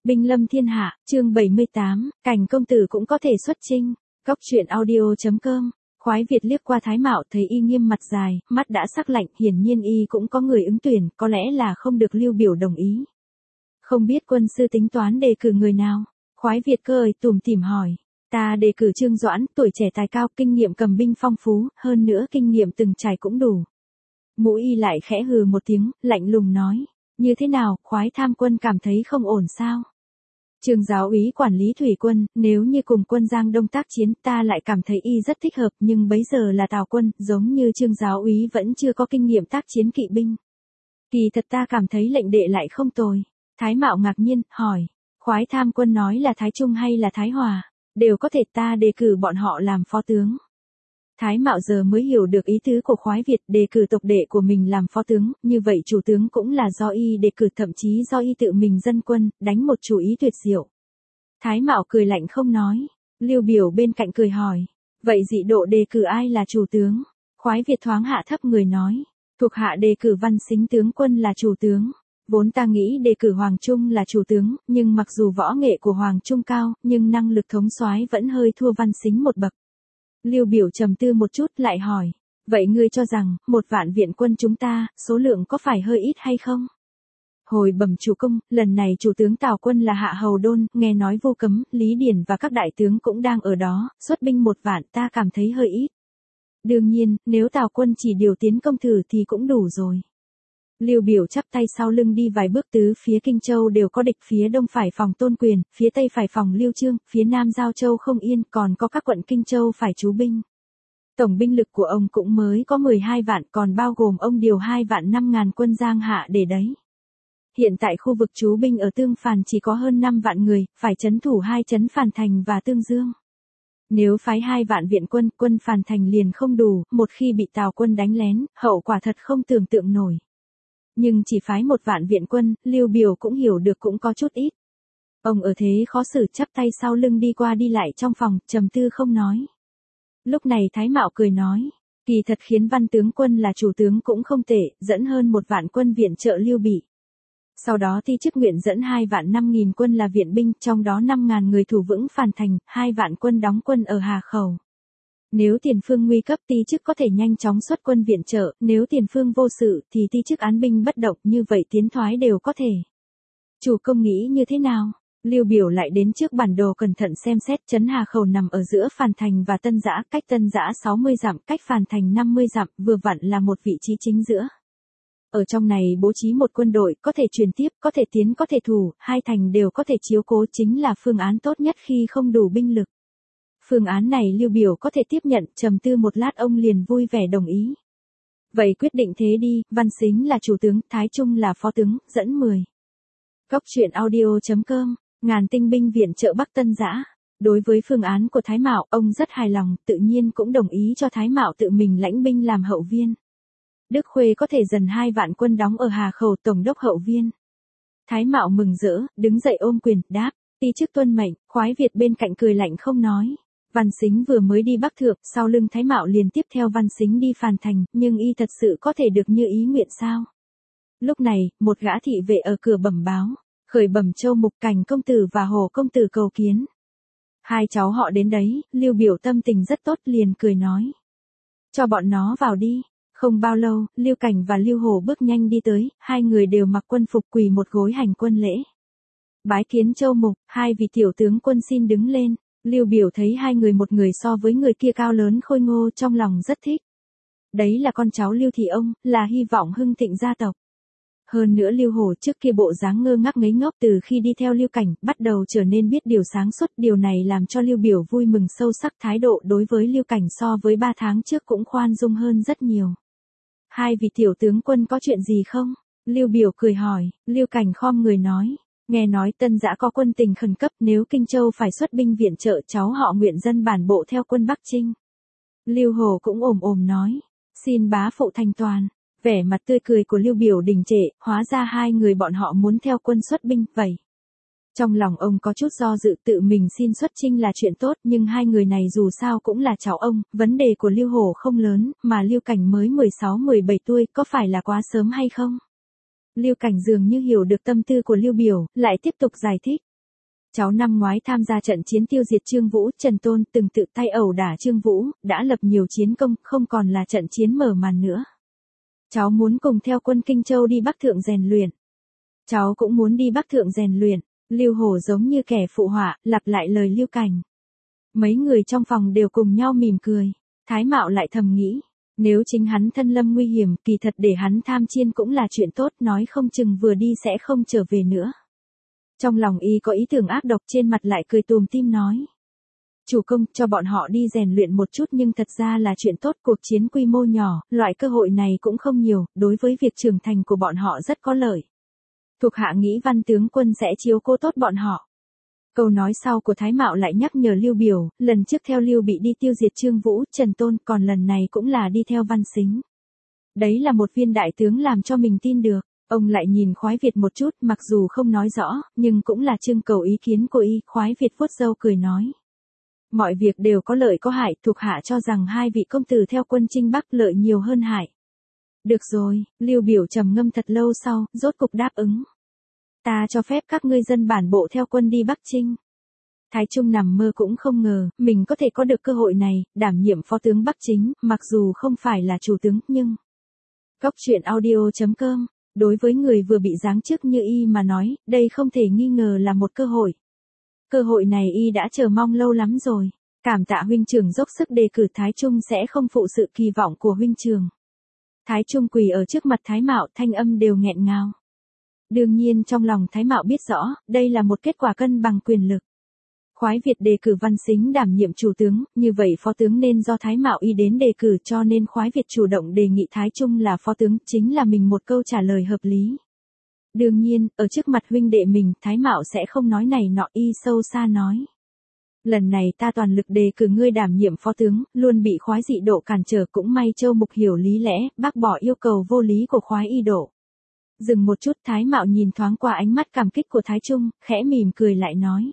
Binh lâm thiên hạ, chương 78, Cảnh công tử cũng có thể xuất chinh. Góc truyện audio.com. Khoái Việt liếc qua Thái Mạo thấy y nghiêm mặt dài, mắt đã sắc lạnh, hiển nhiên y cũng có người ứng tuyển, có lẽ là không được Lưu Biểu đồng ý. Không biết quân sư tính toán đề cử người nào? Khoái Việt cười tủm tỉm hỏi. Ta đề cử Trương Doãn, tuổi trẻ tài cao, kinh nghiệm cầm binh phong phú, hơn nữa kinh nghiệm từng trải cũng đủ. Mũ y lại khẽ hừ một tiếng, lạnh lùng nói. Như thế nào, Khoái tham quân cảm thấy không ổn sao? Trương giáo úy quản lý thủy quân, nếu như cùng quân Giang Đông tác chiến ta lại cảm thấy y rất thích hợp, nhưng bấy giờ là Tào quân, giống như Trương giáo úy vẫn chưa có kinh nghiệm tác chiến kỵ binh. Kỳ thật ta cảm thấy lệnh đệ lại không tồi. Thái Mạo ngạc nhiên, hỏi. Khoái tham quân nói là Thái Trung hay là Thái Hòa? Đều có thể, ta đề cử bọn họ làm phó tướng. Thái Mạo giờ mới hiểu được ý tứ của Khoái Việt, đề cử tộc đệ của mình làm phó tướng, như vậy chủ tướng cũng là do y đề cử, thậm chí do y tự mình dân quân, đánh một chủ ý tuyệt diệu. Thái Mạo cười lạnh không nói. Lưu Biểu bên cạnh cười hỏi. Vậy dị độ đề cử ai là chủ tướng? Khoái Việt thoáng hạ thấp người nói. Thuộc hạ đề cử Văn Sính tướng quân là chủ tướng. Vốn ta nghĩ đề cử Hoàng Trung là chủ tướng, nhưng mặc dù võ nghệ của Hoàng Trung cao, nhưng năng lực thống soái vẫn hơi thua Văn Sính một bậc. Lưu Biểu trầm tư một chút lại hỏi. Vậy ngươi cho rằng, 1.000.000 viện quân chúng ta, số lượng có phải hơi ít hay không? Hồi bẩm chủ công, lần này chủ tướng Tào quân là Hạ Hầu Đôn, nghe nói Vu Cấm, Lý Điển và các đại tướng cũng đang ở đó, xuất binh 1.000.000 ta cảm thấy hơi ít. Đương nhiên, nếu Tào quân chỉ điều tiến công thử thì cũng đủ rồi. Lưu Biểu chắp tay sau lưng đi vài bước, tứ phía Kinh Châu đều có địch, phía đông phải phòng Tôn Quyền, phía tây phải phòng Lưu Chương, phía nam Giao Châu không yên, còn có các quận Kinh Châu phải trú binh. Tổng binh lực của ông cũng mới có 12 vạn, còn bao gồm ông điều 2.500.000 quân Giang Hạ để đấy. Hiện tại khu vực trú binh ở Tương Phàn chỉ có hơn 5 vạn người, phải trấn thủ 2 trấn Phàn Thành và Tương Dương. Nếu phái 2 vạn viện quân, quân Phàn Thành liền không đủ, một khi bị Tào quân đánh lén, hậu quả thật không tưởng tượng nổi. Nhưng chỉ phái 1.000.000 viện quân, Lưu Biểu cũng hiểu được cũng có chút ít. Ông ở thế khó xử, chắp tay sau lưng đi qua đi lại trong phòng, trầm tư không nói. Lúc này Thái Mạo cười nói, kỳ thật khiến Văn tướng quân là chủ tướng cũng không tệ, dẫn hơn 1.000.000 quân viện trợ Lưu Bị. Sau đó thi chức nguyện dẫn 2.500.000 quân là viện binh, trong đó 5.000 người thủ vững Phàn Thành, 2 vạn quân đóng quân ở Hà Khẩu. Nếu tiền phương nguy cấp ti chức có thể nhanh chóng xuất quân viện trợ, nếu tiền phương vô sự thì ti chức án binh bất động, như vậy tiến thoái đều có thể. Chủ công nghĩ như thế nào? Lưu Biểu lại đến trước bản đồ cẩn thận xem xét, trấn Hà Khẩu nằm ở giữa Phàn Thành và Tân Giã, cách Tân Giã 60 dặm, cách Phàn Thành 50 dặm, vừa vặn là một vị trí chính giữa. Ở trong này bố trí một quân đội, có thể truyền tiếp, có thể tiến, có thể thủ, hai thành đều có thể chiếu cố, chính là phương án tốt nhất khi không đủ binh lực. Phương án này Lưu Biểu có thể tiếp nhận, trầm tư một lát ông liền vui vẻ đồng ý. Vậy quyết định thế đi, Văn Sính là chủ tướng, Thái Trung là phó tướng, dẫn 10. Góc truyện audio.com, ngàn tinh binh viện trợ Bắc Tân Giã. Đối với phương án của Thái Mạo, ông rất hài lòng, tự nhiên cũng đồng ý cho Thái Mạo tự mình lãnh binh làm hậu viên. Đức Khuê có thể dần 2 vạn quân đóng ở Hà Khẩu, tổng đốc hậu viên. Thái Mạo mừng rỡ, đứng dậy ôm quyền, đáp, ti chức tuân mệnh. Khoái Việt bên cạnh cười lạnh không nói. Văn Sính vừa mới đi Bắc Thượng, sau lưng Thái Mạo liền tiếp theo Văn Sính đi Phàn Thành, nhưng y thật sự có thể được như ý nguyện sao? Lúc này, một gã thị vệ ở cửa bẩm báo, khởi bẩm Châu Mục, Cảnh công tử và Hồ công tử cầu kiến. Hai cháu họ đến đấy, Lưu Biểu tâm tình rất tốt liền cười nói. Cho bọn nó vào đi. Không bao lâu, Lưu Cảnh và Lưu Hồ bước nhanh đi tới, hai người đều mặc quân phục quỳ một gối hành quân lễ. Bái kiến Châu Mục, hai vị tiểu tướng quân xin đứng lên. Lưu Biểu thấy hai người một người so với người kia cao lớn khôi ngô, trong lòng rất thích. Đấy là con cháu Lưu Thị ông, là hy vọng hưng thịnh gia tộc. Hơn nữa Lưu Hồ trước kia bộ dáng ngơ ngác ngấy ngốc, từ khi đi theo Lưu Cảnh, bắt đầu trở nên biết điều sáng suốt, điều này làm cho Lưu Biểu vui mừng sâu sắc, thái độ đối với Lưu Cảnh so với 3 tháng trước cũng khoan dung hơn rất nhiều. Hai vị tiểu tướng quân có chuyện gì không? Lưu Biểu cười hỏi, Lưu Cảnh khom người nói. Nghe nói Tân Giã có quân tình khẩn cấp, nếu Kinh Châu phải xuất binh viện trợ, cháu họ nguyện dân bản bộ theo quân Bắc Chinh. Lưu Hồ cũng ồm nói, xin bá phụ thành toàn. Vẻ mặt tươi cười của Lưu Biểu đình trệ, hóa ra hai người bọn họ muốn theo quân xuất binh, vậy. Trong lòng ông có chút do dự, tự mình xin xuất chinh là chuyện tốt, nhưng hai người này dù sao cũng là cháu ông, vấn đề của Lưu Hồ không lớn, mà Lưu Cảnh mới 16-17 tuổi, có phải là quá sớm hay không? Lưu Cảnh dường như hiểu được tâm tư của Lưu Biểu, lại tiếp tục giải thích. Cháu năm ngoái tham gia trận chiến tiêu diệt Trương Vũ, Trần Tôn từng tự tay ẩu đả Trương Vũ, đã lập nhiều chiến công, không còn là trận chiến mở màn nữa. Cháu muốn cùng theo quân Kinh Châu đi Bắc Thượng rèn luyện. Cháu cũng muốn đi Bắc Thượng rèn luyện. Lưu Hổ giống như kẻ phụ họa, lặp lại lời Lưu Cảnh. Mấy người trong phòng đều cùng nhau mỉm cười. Thái Mạo lại thầm nghĩ, nếu chính hắn thân lâm nguy hiểm, kỳ thật để hắn tham chiên cũng là chuyện tốt, nói không chừng vừa đi sẽ không trở về nữa. Trong lòng y có ý tưởng ác độc, trên mặt lại cười tùm tim nói. Chủ công, cho bọn họ đi rèn luyện một chút nhưng thật ra là chuyện tốt, cuộc chiến quy mô nhỏ, loại cơ hội này cũng không nhiều, đối với việc trưởng thành của bọn họ rất có lợi. Thuộc hạ nghĩ Văn tướng quân sẽ chiếu cố tốt bọn họ. Câu nói sau của Thái Mạo lại nhắc nhở Lưu Biểu, lần trước theo Lưu Bị đi tiêu diệt Trương Vũ, Trần Tôn, còn lần này cũng là đi theo Văn Sính. Đấy là một viên đại tướng làm cho mình tin được. Ông lại nhìn Khoái Việt một chút, mặc dù không nói rõ, nhưng cũng là trưng cầu ý kiến của y. Khoái Việt vuốt râu cười nói. Mọi việc đều có lợi có hại, thuộc hạ cho rằng hai vị công tử theo quân chinh Bắc lợi nhiều hơn hại. Được rồi, Lưu Biểu trầm ngâm thật lâu sau, rốt cục đáp ứng. Ta cho phép các ngươi dân bản bộ theo quân đi Bắc Chinh. Thái Trung nằm mơ cũng không ngờ, mình có thể có được cơ hội này, đảm nhiệm phó tướng Bắc Chính, mặc dù không phải là chủ tướng, nhưng... Góc truyện audio.com. Đối với người vừa bị giáng chức như y mà nói, đây không thể nghi ngờ là một cơ hội. Cơ hội này y đã chờ mong lâu lắm rồi. Cảm tạ huynh trưởng dốc sức đề cử, Thái Trung sẽ không phụ sự kỳ vọng của huynh trưởng. Thái Trung quỳ ở trước mặt Thái Mạo, thanh âm đều nghẹn ngào. Đương nhiên trong lòng Thái Mạo biết rõ, đây là một kết quả cân bằng quyền lực. Khoái Việt đề cử Văn Sính đảm nhiệm chủ tướng, như vậy phó tướng nên do Thái Mạo y đến đề cử, cho nên Khoái Việt chủ động đề nghị Thái Trung là phó tướng, chính là mình một câu trả lời hợp lý. Đương nhiên, ở trước mặt huynh đệ mình, Thái Mạo sẽ không nói này nọ, y sâu xa nói. Lần này ta toàn lực đề cử ngươi đảm nhiệm phó tướng, luôn bị Khoái dị độ cản trở, cũng may Châu Mục hiểu lý lẽ, bác bỏ yêu cầu vô lý của Khoái y độ. Dừng một chút, Thái Mạo nhìn thoáng qua ánh mắt cảm kích của Thái Trung, khẽ mỉm cười lại nói.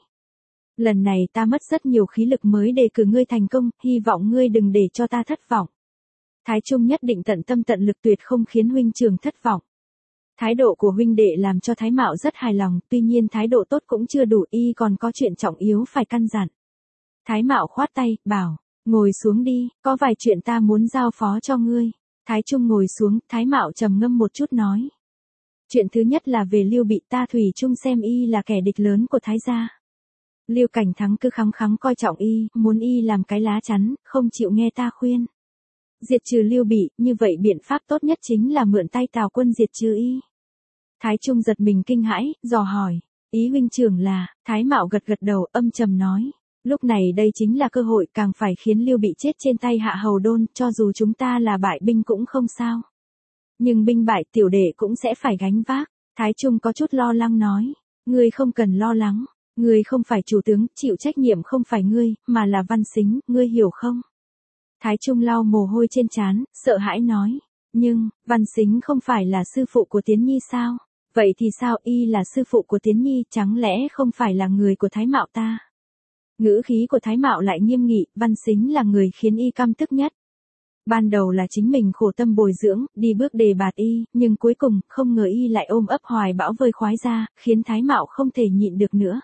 Lần này ta mất rất nhiều khí lực mới đề cử ngươi thành công, hy vọng ngươi đừng để cho ta thất vọng. Thái Trung nhất định tận tâm tận lực, tuyệt không khiến huynh trưởng thất vọng. Thái độ của huynh đệ làm cho Thái Mạo rất hài lòng, tuy nhiên thái độ tốt cũng chưa đủ, y còn có chuyện trọng yếu phải căn dặn. Thái Mạo khoát tay, bảo, ngồi xuống đi, có vài chuyện ta muốn giao phó cho ngươi. Thái Trung ngồi xuống, Thái Mạo trầm ngâm một chút nói. Chuyện thứ nhất là về Lưu Bị, ta thủy chung xem y là kẻ địch lớn của Thái gia. Lưu Cảnh Thắng cứ khăng khăng coi trọng y, muốn y làm cái lá chắn, không chịu nghe ta khuyên. Diệt trừ Lưu Bị, như vậy biện pháp tốt nhất chính là mượn tay Tào quân diệt trừ y. Thái Trung giật mình kinh hãi, dò hỏi, ý huynh trưởng là, Thái Mạo gật gật đầu, âm trầm nói. Lúc này đây chính là cơ hội, càng phải khiến Lưu Bị chết trên tay Hạ Hầu Đôn, cho dù chúng ta là bại binh cũng không sao. Nhưng binh bại tiểu đệ cũng sẽ phải gánh vác. Thái Trung có chút lo lắng nói, ngươi không cần lo lắng. Ngươi không phải chủ tướng, chịu trách nhiệm không phải ngươi, mà là Văn Sính, ngươi hiểu không? Thái Trung lau mồ hôi trên trán, sợ hãi nói. Nhưng, Văn Sính không phải là sư phụ của Tiến Nhi sao? Vậy thì sao, y là sư phụ của Tiến Nhi, chẳng lẽ không phải là người của Thái Mạo ta? Ngữ khí của Thái Mạo lại nghiêm nghị, Văn Sính là người khiến y căm tức nhất. Ban đầu là chính mình khổ tâm bồi dưỡng, đi bước đề bạt y, nhưng cuối cùng, không ngờ y lại ôm ấp hoài bão vơi khoái ra, khiến Thái Mạo không thể nhịn được nữa.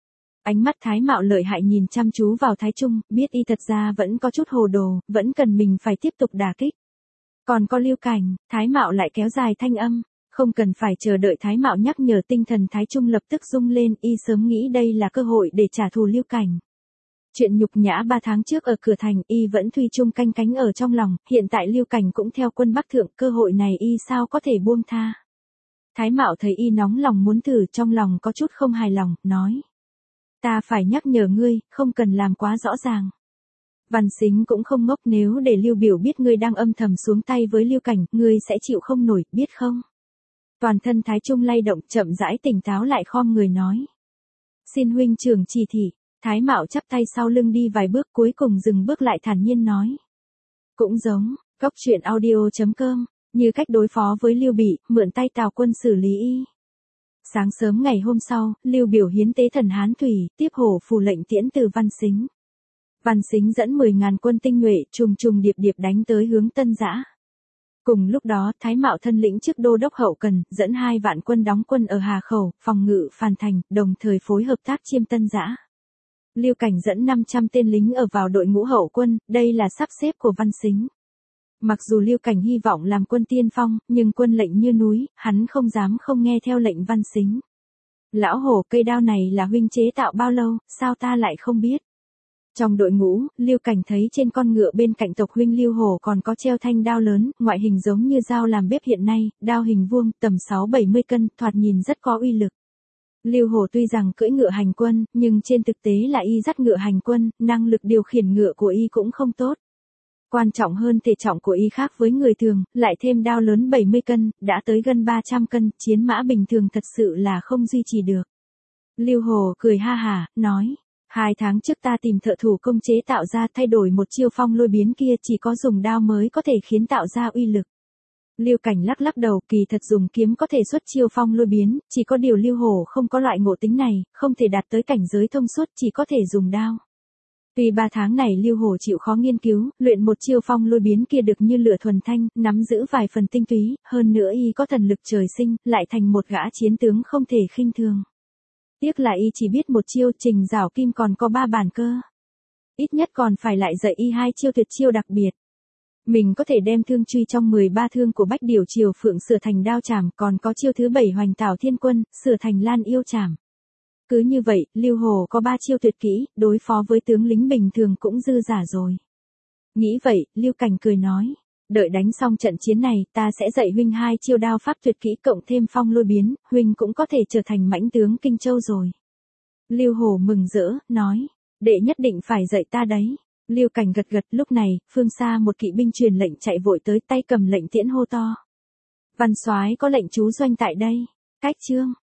Ánh mắt Thái Mạo lợi hại nhìn chăm chú vào Thái Trung, biết y thật ra vẫn có chút hồ đồ, vẫn cần mình phải tiếp tục đả kích. Còn có Lưu Cảnh, Thái Mạo lại kéo dài thanh âm, không cần phải chờ đợi Thái Mạo nhắc nhở, tinh thần Thái Trung lập tức rung lên, y sớm nghĩ đây là cơ hội để trả thù Lưu Cảnh. Chuyện nhục nhã 3 tháng trước ở cửa thành, y vẫn thủy chung canh cánh ở trong lòng, hiện tại Lưu Cảnh cũng theo quân Bắc Thượng, cơ hội này y sao có thể buông tha. Thái Mạo thấy y nóng lòng muốn thử, trong lòng có chút không hài lòng, nói. Ta phải nhắc nhở ngươi, không cần làm quá rõ ràng. Văn Sính cũng không ngốc, nếu để Lưu Biểu biết ngươi đang âm thầm xuống tay với Lưu Cảnh, ngươi sẽ chịu không nổi, biết không? Toàn thân Thái Trung lay động, chậm rãi tỉnh táo lại, khom người nói. Xin huynh trưởng chỉ thị. Thái Mạo chắp tay sau lưng đi vài bước, cuối cùng dừng bước lại, thản nhiên nói. Cũng giống, góc truyện audio.com, như cách đối phó với Lưu Bị, mượn tay Tào quân xử lý y. Sáng sớm ngày hôm sau, Lưu Biểu hiến tế thần Hán Thủy, tiếp hổ phù lệnh tiễn từ Văn Sính. Văn Sính dẫn 10.000 quân tinh nhuệ trùng trùng điệp điệp đánh tới hướng Tân Giã. Cùng lúc đó, Thái Mạo thân lĩnh chức đô đốc hậu cần, dẫn 2 vạn quân đóng quân ở Hà Khẩu, phòng ngự Phàn Thành, đồng thời phối hợp tác chiêm Tân Giã. Lưu Cảnh dẫn 500 tên lính ở vào đội ngũ hậu quân, đây là sắp xếp của Văn Sính. Mặc dù Lưu Cảnh hy vọng làm quân tiên phong, nhưng quân lệnh như núi, hắn không dám không nghe theo lệnh Văn Sính. Lão hổ, cây đao này là huynh chế tạo bao lâu, sao ta lại không biết? Trong đội ngũ, Lưu Cảnh thấy trên con ngựa bên cạnh tộc huynh Lưu Hổ còn có treo thanh đao lớn, ngoại hình giống như dao làm bếp hiện nay, đao hình vuông, tầm 6-70 cân, thoạt nhìn rất có uy lực. Lưu Hổ tuy rằng cưỡi ngựa hành quân, nhưng trên thực tế là y dắt ngựa hành quân, năng lực điều khiển ngựa của y cũng không tốt. Quan trọng hơn thể trọng của y khác với người thường, lại thêm đao lớn 70 cân, đã tới gần 300 cân, chiến mã bình thường thật sự là không duy trì được. Lưu Hổ cười ha hả, nói, 2 tháng trước ta tìm thợ thủ công chế tạo ra thay đổi một chiêu phong lôi biến kia chỉ có dùng đao mới có thể khiến tạo ra uy lực. Lưu Cảnh lắc lắc đầu, kỳ thật dùng kiếm có thể xuất chiêu phong lôi biến, chỉ có điều Lưu Hổ không có loại ngộ tính này, không thể đạt tới cảnh giới thông suốt, chỉ có thể dùng đao. Tuy 3 tháng này Lưu Hổ chịu khó nghiên cứu, luyện một chiêu phong lôi biến kia được như lửa thuần thanh, nắm giữ vài phần tinh túy, hơn nữa y có thần lực trời sinh, lại thành một gã chiến tướng không thể khinh thường. Tiếc là y chỉ biết một chiêu, Trình Giảo Kim còn có 3 bản cơ. Ít nhất còn phải lại dạy y 2 chiêu tuyệt chiêu đặc biệt. Mình có thể đem thương truy trong 13 thương của Bách Điểu Triều Phượng sửa thành đao chảm, còn có chiêu thứ 7 Hoành Tảo Thiên Quân, sửa thành Lan Yêu chảm. Cứ như vậy, Lưu Hổ có 3 chiêu tuyệt kỹ, đối phó với tướng lính bình thường cũng dư giả rồi. Nghĩ vậy, Lưu Cảnh cười nói, đợi đánh xong trận chiến này, ta sẽ dạy huynh 2 chiêu đao pháp tuyệt kỹ cộng thêm phong lôi biến, huynh cũng có thể trở thành mãnh tướng Kinh Châu rồi. Lưu Hổ mừng rỡ, nói, đệ nhất định phải dạy ta đấy. Lưu Cảnh gật gật, lúc này, phương xa một kỵ binh truyền lệnh chạy vội tới, tay cầm lệnh tiễn hô to. Văn soái có lệnh trú doanh tại đây. Cách chương